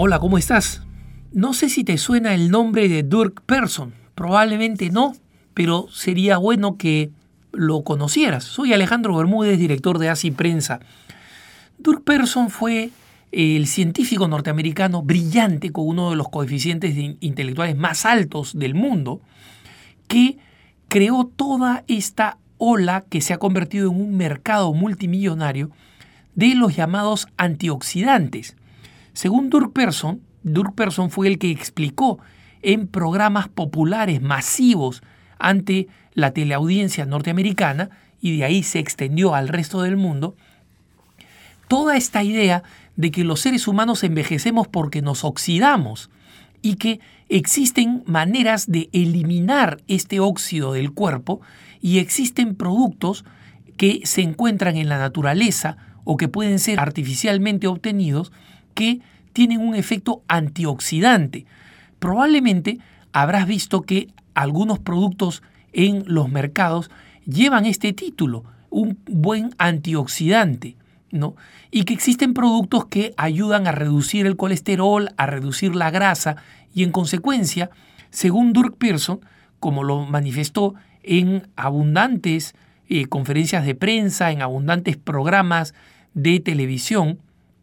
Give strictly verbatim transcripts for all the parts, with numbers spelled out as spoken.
Hola, ¿cómo estás? No sé si te suena el nombre de Dirk Persson. Probablemente no, pero sería bueno que lo conocieras. Soy Alejandro Bermúdez, director de Así Prensa. Dirk Persson fue el científico norteamericano brillante con uno de los coeficientes de intelectuales más altos del mundo, que creó toda esta ola que se ha convertido en un mercado multimillonario de los llamados antioxidantes. Según Dirk Persson, Dirk Persson fue el que explicó en programas populares masivos ante la teleaudiencia norteamericana, y de ahí se extendió al resto del mundo, toda esta idea de que los seres humanos envejecemos porque nos oxidamos y que existen maneras de eliminar este óxido del cuerpo y existen productos que se encuentran en la naturaleza o que pueden ser artificialmente obtenidos que tienen un efecto antioxidante. Probablemente habrás visto que algunos productos en los mercados llevan este título, un buen antioxidante, ¿no? Y que existen productos que ayudan a reducir el colesterol, a reducir la grasa y, en consecuencia, según Dirk Persson, como lo manifestó en abundantes eh, conferencias de prensa, en abundantes programas de televisión,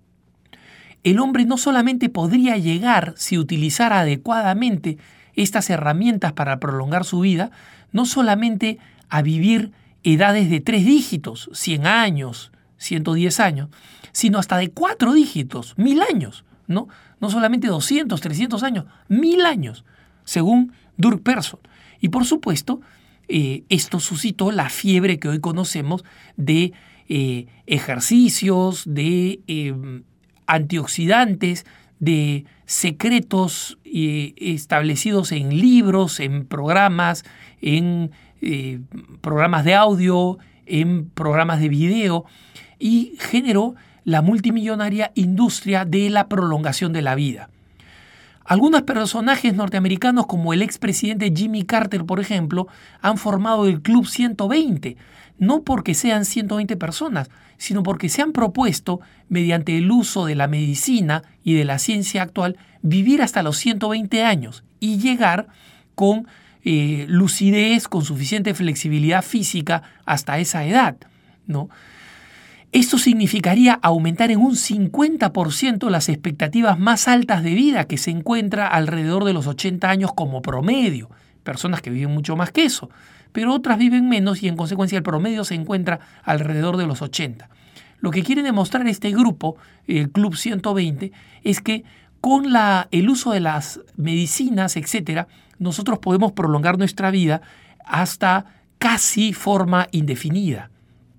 el hombre no solamente podría llegar, si utilizara adecuadamente estas herramientas para prolongar su vida, no solamente a vivir edades de tres dígitos, cien años, ciento diez años, sino hasta de cuatro dígitos, mil años, ¿no? No solamente doscientos, trescientos años, mil años, según Dirk Persson. Y por supuesto, eh, esto suscitó la fiebre que hoy conocemos de eh, ejercicios, de eh, antioxidantes, de secretos eh, establecidos en libros, en programas, en eh, programas de audio, en programas de video, y generó la multimillonaria industria de la prolongación de la vida. Algunos personajes norteamericanos, como el expresidente Jimmy Carter, por ejemplo, han formado el Club ciento veinte, no porque sean ciento veinte personas, sino porque se han propuesto, mediante el uso de la medicina y de la ciencia actual, vivir hasta los ciento veinte años y llegar con eh, lucidez, con suficiente flexibilidad física hasta esa edad, ¿no? Esto significaría aumentar en un cincuenta por ciento las expectativas más altas de vida, que se encuentra alrededor de los ochenta años como promedio. Personas que viven mucho más que eso, pero otras viven menos y en consecuencia el promedio se encuentra alrededor de los ochenta. Lo que quiere demostrar este grupo, el Club ciento veinte, es que con la, el uso de las medicinas, etcétera, nosotros podemos prolongar nuestra vida hasta casi forma indefinida.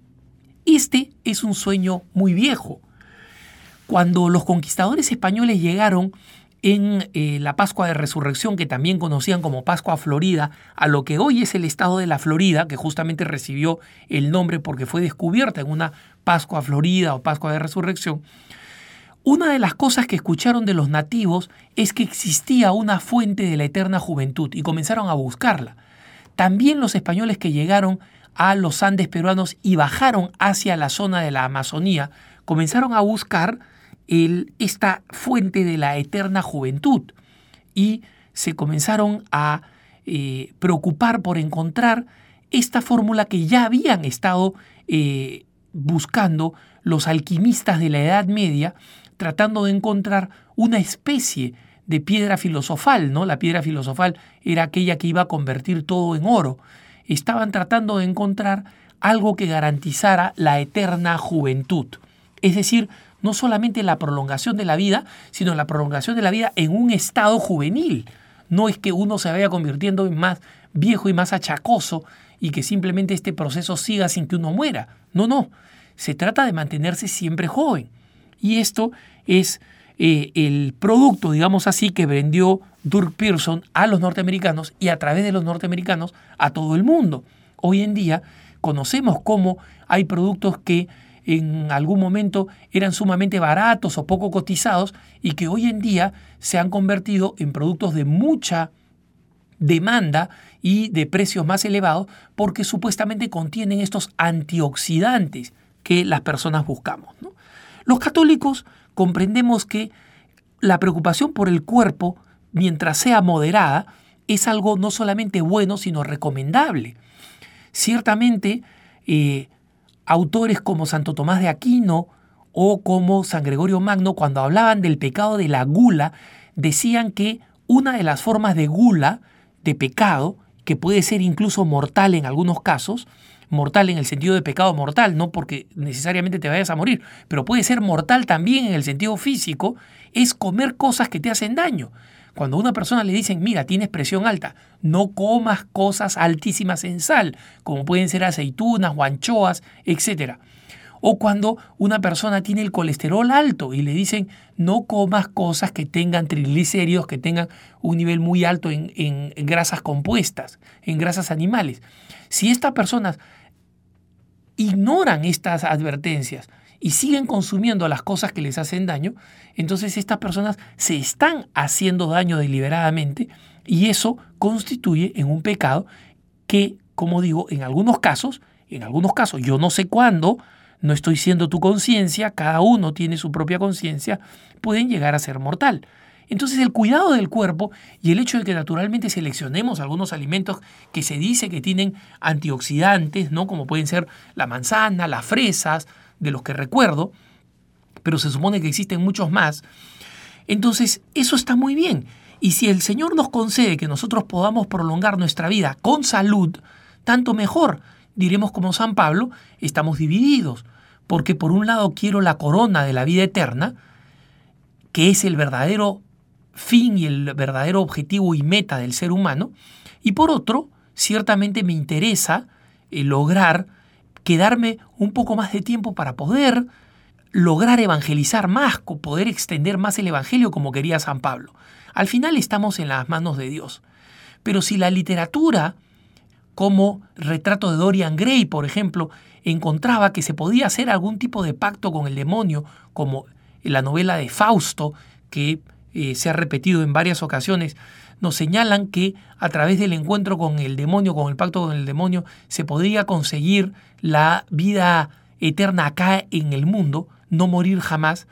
Este es un sueño muy viejo. Cuando los conquistadores españoles llegaron en eh, la Pascua de Resurrección, que también conocían como Pascua Florida, a lo que hoy es el estado de la Florida, que justamente recibió el nombre porque fue descubierta en una Pascua Florida o Pascua de Resurrección, una de las cosas que escucharon de los nativos es que existía una fuente de la eterna juventud y comenzaron a buscarla. También los españoles que llegaron a los Andes peruanos y bajaron hacia la zona de la Amazonía, comenzaron a buscar el, esta fuente de la eterna juventud y se comenzaron a eh, preocupar por encontrar esta fórmula que ya habían estado eh, buscando los alquimistas de la Edad Media, tratando de encontrar una especie de piedra filosofal, ¿no? La piedra filosofal era aquella que iba a convertir todo en oro. Estaban tratando de encontrar algo que garantizara la eterna juventud. Es decir, no solamente la prolongación de la vida, sino la prolongación de la vida en un estado juvenil. No es que uno se vaya convirtiendo en más viejo y más achacoso y que simplemente este proceso siga sin que uno muera. No, no. Se trata de mantenerse siempre joven. Y esto es eh, el producto, digamos así, que vendió Dirk Persson a los norteamericanos y a través de los norteamericanos a todo el mundo. Hoy en día conocemos cómo hay productos que en algún momento eran sumamente baratos o poco cotizados y que hoy en día se han convertido en productos de mucha demanda y de precios más elevados porque supuestamente contienen estos antioxidantes que las personas buscamos, ¿no? Los católicos comprendemos que la preocupación por el cuerpo, mientras sea moderada, es algo no solamente bueno, sino recomendable. Ciertamente, eh, autores como Santo Tomás de Aquino o como San Gregorio Magno, cuando hablaban del pecado de la gula, decían que una de las formas de gula, de pecado, que puede ser incluso mortal en algunos casos, mortal en el sentido de pecado mortal, no porque necesariamente te vayas a morir, pero puede ser mortal también en el sentido físico, es comer cosas que te hacen daño. Cuando a una persona le dicen, mira, tienes presión alta, no comas cosas altísimas en sal, como pueden ser aceitunas o anchoas, etcétera. O cuando una persona tiene el colesterol alto y le dicen, no comas cosas que tengan triglicéridos, que tengan un nivel muy alto en, en, en grasas compuestas, en grasas animales. Si estas personas ignoran estas advertencias y siguen consumiendo las cosas que les hacen daño, entonces estas personas se están haciendo daño deliberadamente y eso constituye en un pecado que, como digo, en algunos casos, en algunos casos, yo no sé cuándo, no estoy siendo tu conciencia, cada uno tiene su propia conciencia, pueden llegar a ser mortal. Entonces el cuidado del cuerpo y el hecho de que naturalmente seleccionemos algunos alimentos que se dice que tienen antioxidantes, ¿no? Como pueden ser la manzana, las fresas, de los que recuerdo, pero se supone que existen muchos más. Entonces eso está muy bien. Y si el Señor nos concede que nosotros podamos prolongar nuestra vida con salud, tanto mejor. Diremos como San Pablo, estamos divididos, porque por un lado quiero la corona de la vida eterna, que es el verdadero fin y el verdadero objetivo y meta del ser humano, y por otro, ciertamente me interesa eh, lograr quedarme un poco más de tiempo para poder lograr evangelizar más, poder extender más el evangelio como quería San Pablo. Al final estamos en las manos de Dios. Pero si la literatura, como Retrato de Dorian Gray, por ejemplo, encontraba que se podía hacer algún tipo de pacto con el demonio, como la novela de Fausto, que eh, se ha repetido en varias ocasiones, nos señalan que a través del encuentro con el demonio, con el pacto con el demonio, se podría conseguir la vida eterna acá en el mundo, no morir jamás.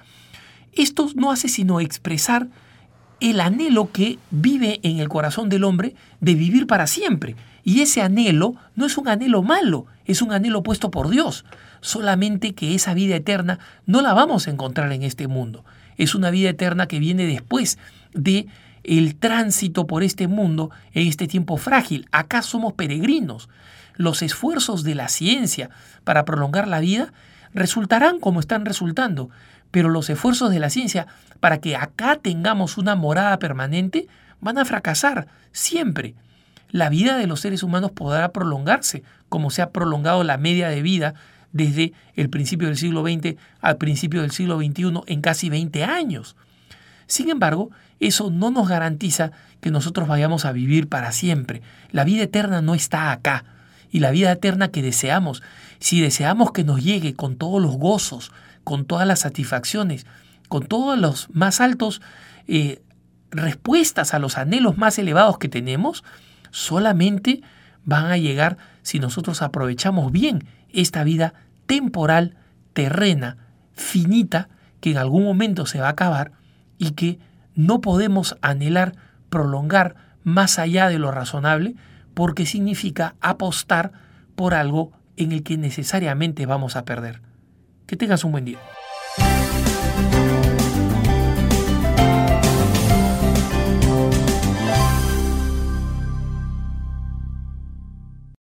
Esto no hace sino expresar el anhelo que vive en el corazón del hombre de vivir para siempre. Y ese anhelo no es un anhelo malo, es un anhelo puesto por Dios. Solamente que esa vida eterna no la vamos a encontrar en este mundo. Es una vida eterna que viene después de el tránsito por este mundo en este tiempo frágil. Acá somos peregrinos. Los esfuerzos de la ciencia para prolongar la vida resultarán como están resultando, pero los esfuerzos de la ciencia para que acá tengamos una morada permanente van a fracasar siempre. La vida de los seres humanos podrá prolongarse, como se ha prolongado la media de vida desde el principio del siglo veinte al principio del siglo veintiuno en casi veinte años. Sin embargo, eso no nos garantiza que nosotros vayamos a vivir para siempre. La vida eterna no está acá. Y la vida eterna que deseamos, si deseamos que nos llegue con todos los gozos, con todas las satisfacciones, con todos los más altos eh, respuestas a los anhelos más elevados que tenemos, solamente van a llegar si nosotros aprovechamos bien esta vida temporal, terrena, finita, que en algún momento se va a acabar y que no podemos anhelar prolongar más allá de lo razonable, porque significa apostar por algo en el que necesariamente vamos a perder. Que tengas un buen día.